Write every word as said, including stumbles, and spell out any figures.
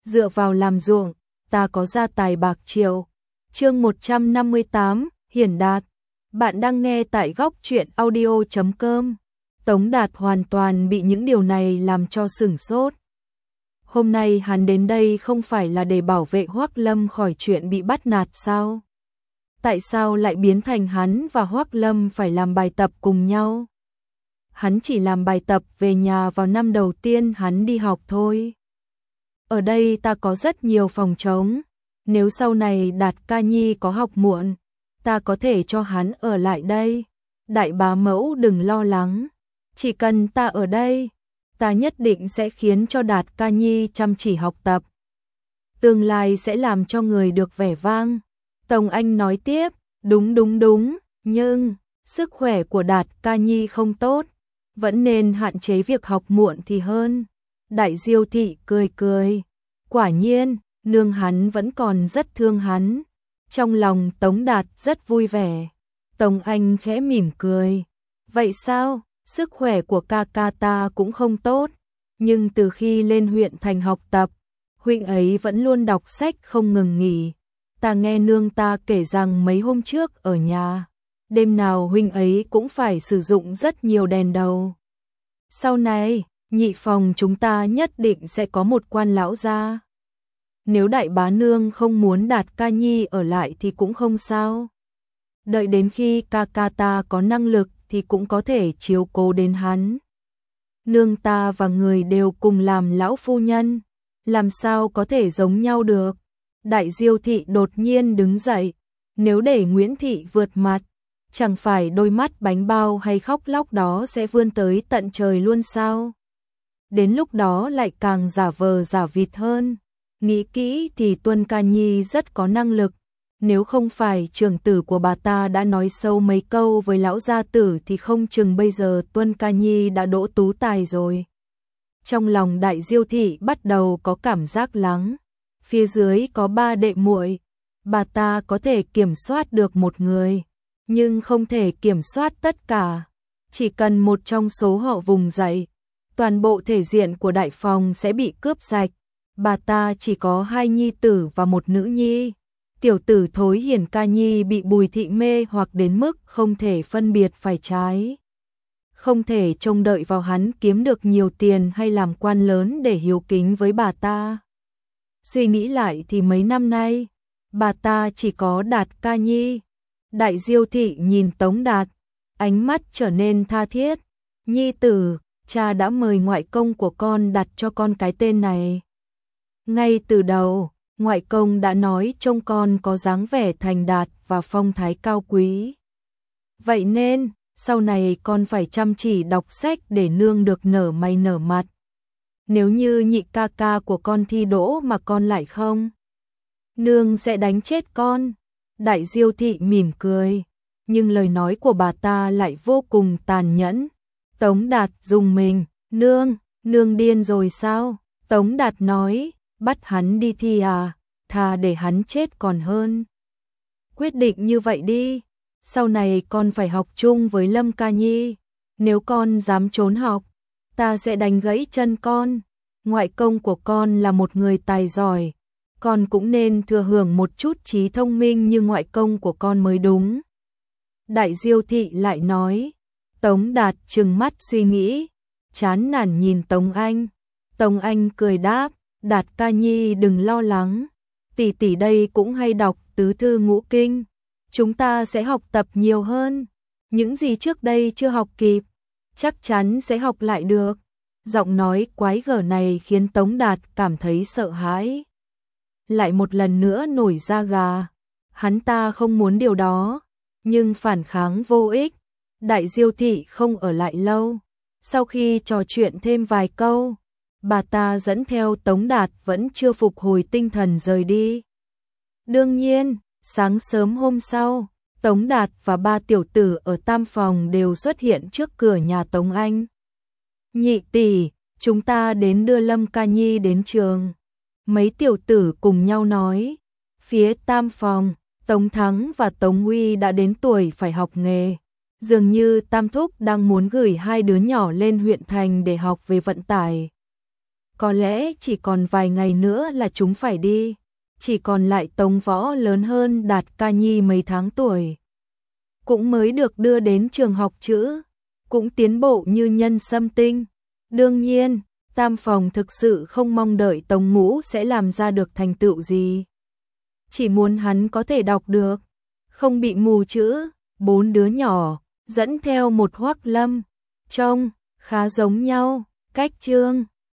dựa vào làm ruộng, ta có gia tài bạc triệu. Chương một trăm năm mươi tám, Hiển Đạt. Bạn đang nghe tại góc truyện audio chấm com. Tống Đạt hoàn toàn bị những điều này làm cho sửng sốt. Hôm nay hắn đến đây không phải là để bảo vệ Hoắc Lâm khỏi chuyện bị bắt nạt sao? Tại sao lại biến thành hắn và Hoắc Lâm phải làm bài tập cùng nhau? Hắn chỉ làm bài tập về nhà vào năm đầu tiên hắn đi học thôi. Ở đây ta có rất nhiều phòng trống. Nếu sau này Đạt ca nhi có học muộn, ta có thể cho hắn ở lại đây. Đại bá mẫu đừng lo lắng. Chỉ cần ta ở đây, ta nhất định sẽ khiến cho Đạt ca nhi chăm chỉ học tập. Tương lai sẽ làm cho người được vẻ vang. Tống Anh nói tiếp, đúng đúng đúng, nhưng sức khỏe của Đạt ca nhi không tốt, vẫn nên hạn chế việc học muộn thì hơn. Đại Diêu thị cười cười, quả nhiên, nương hắn vẫn còn rất thương hắn. Trong lòng Tống Đạt rất vui vẻ. Tống Anh khẽ mỉm cười, vậy sao, sức khỏe của ca ca ta cũng không tốt, nhưng từ khi lên huyện thành học tập, huynh ấy vẫn luôn đọc sách không ngừng nghỉ. Ta nghe nương ta kể rằng mấy hôm trước ở nhà, đêm nào huynh ấy cũng phải sử dụng rất nhiều đèn đầu. Sau này, nhị phòng chúng ta nhất định sẽ có một quan lão gia. Nếu đại bá nương không muốn Đạt ca nhi ở lại thì cũng không sao. Đợi đến khi ca ca ta có năng lực thì cũng có thể chiếu cố đến hắn. Nương ta và người đều cùng làm lão phu nhân, làm sao có thể giống nhau được. Đại Diêu thị đột nhiên đứng dậy, nếu để Nguyễn thị vượt mặt, chẳng phải đôi mắt bánh bao hay khóc lóc đó sẽ vươn tới tận trời luôn sao? Đến lúc đó lại càng giả vờ giả vịt hơn. Nghĩ kỹ thì Tuân ca nhi rất có năng lực, nếu không phải trưởng tử của bà ta đã nói sâu mấy câu với lão gia tử thì không chừng bây giờ Tuân ca nhi đã đỗ tú tài rồi. Trong lòng Đại Diêu thị bắt đầu có cảm giác lắng. Phía dưới có ba đệ muội, bà ta có thể kiểm soát được một người, nhưng không thể kiểm soát tất cả. Chỉ cần một trong số họ vùng dậy, toàn bộ thể diện của đại phòng sẽ bị cướp sạch. Bà ta chỉ có hai nhi tử và một nữ nhi. Tiểu tử Thối Hiển ca nhi bị Bùi thị mê hoặc đến mức không thể phân biệt phải trái. Không thể trông đợi vào hắn kiếm được nhiều tiền hay làm quan lớn để hiếu kính với bà ta. Suy nghĩ lại thì mấy năm nay, bà ta chỉ có Đạt ca nhi. Đại Diêu thị nhìn Tống Đạt, ánh mắt trở nên tha thiết. Nhi tử, cha đã mời ngoại công của con đặt cho con cái tên này. Ngay từ đầu, ngoại công đã nói trông con có dáng vẻ thành đạt và phong thái cao quý. Vậy nên, sau này con phải chăm chỉ đọc sách để nương được nở mày nở mặt. Nếu như nhị ca ca của con thi đỗ mà con lại không, nương sẽ đánh chết con. Đại Diêu thị mỉm cười, nhưng lời nói của bà ta lại vô cùng tàn nhẫn. Tống Đạt rùng mình, nương, nương điên rồi sao? Tống Đạt nói, bắt hắn đi thi à, thà để hắn chết còn hơn. Quyết định như vậy đi, sau này con phải học chung với Lâm ca nhi, nếu con dám trốn học, ta sẽ đánh gãy chân con. Ngoại công của con là một người tài giỏi, con cũng nên thừa hưởng một chút trí thông minh như ngoại công của con mới đúng. Đại Diêu thị lại nói. Tống Đạt trừng mắt suy nghĩ, chán nản nhìn Tống Anh. Tống Anh cười đáp, Đạt ca nhi đừng lo lắng, tỷ tỷ đây cũng hay đọc tứ thư ngũ kinh, chúng ta sẽ học tập nhiều hơn, những gì trước đây chưa học kịp, chắc chắn sẽ học lại được. Giọng nói quái gở này khiến Tống Đạt cảm thấy sợ hãi. Lại một lần nữa nổi da gà, hắn ta không muốn điều đó, nhưng phản kháng vô ích. Đại Diêu thị không ở lại lâu, sau khi trò chuyện thêm vài câu, bà ta dẫn theo Tống Đạt vẫn chưa phục hồi tinh thần rời đi. Đương nhiên, sáng sớm hôm sau, Tống Đạt và ba tiểu tử ở tam phòng đều xuất hiện trước cửa nhà Tống Anh. Nhị tỷ, chúng ta đến đưa Lâm ca nhi đến trường. Mấy tiểu tử cùng nhau nói. Phía tam phòng, Tống Thắng và Tống Huy đã đến tuổi phải học nghề. Dường như Tam Thúc đang muốn gửi hai đứa nhỏ lên huyện thành để học về vận tải. có lẽ chỉ còn vài ngày nữa là chúng phải đi. Chỉ còn lại Tống Võ lớn hơn Đạt Ca Nhi mấy tháng tuổi. Cũng mới được đưa đến trường học chữ, cũng tiến bộ như nhân sâm tinh. Đương nhiên, Tam Phòng thực sự không mong đợi Tống Ngũ sẽ làm ra được thành tựu gì. Chỉ muốn hắn có thể đọc được, không bị mù chữ. Bốn đứa nhỏ, dẫn theo một Hoắc Lâm, trông khá giống nhau, cách Trương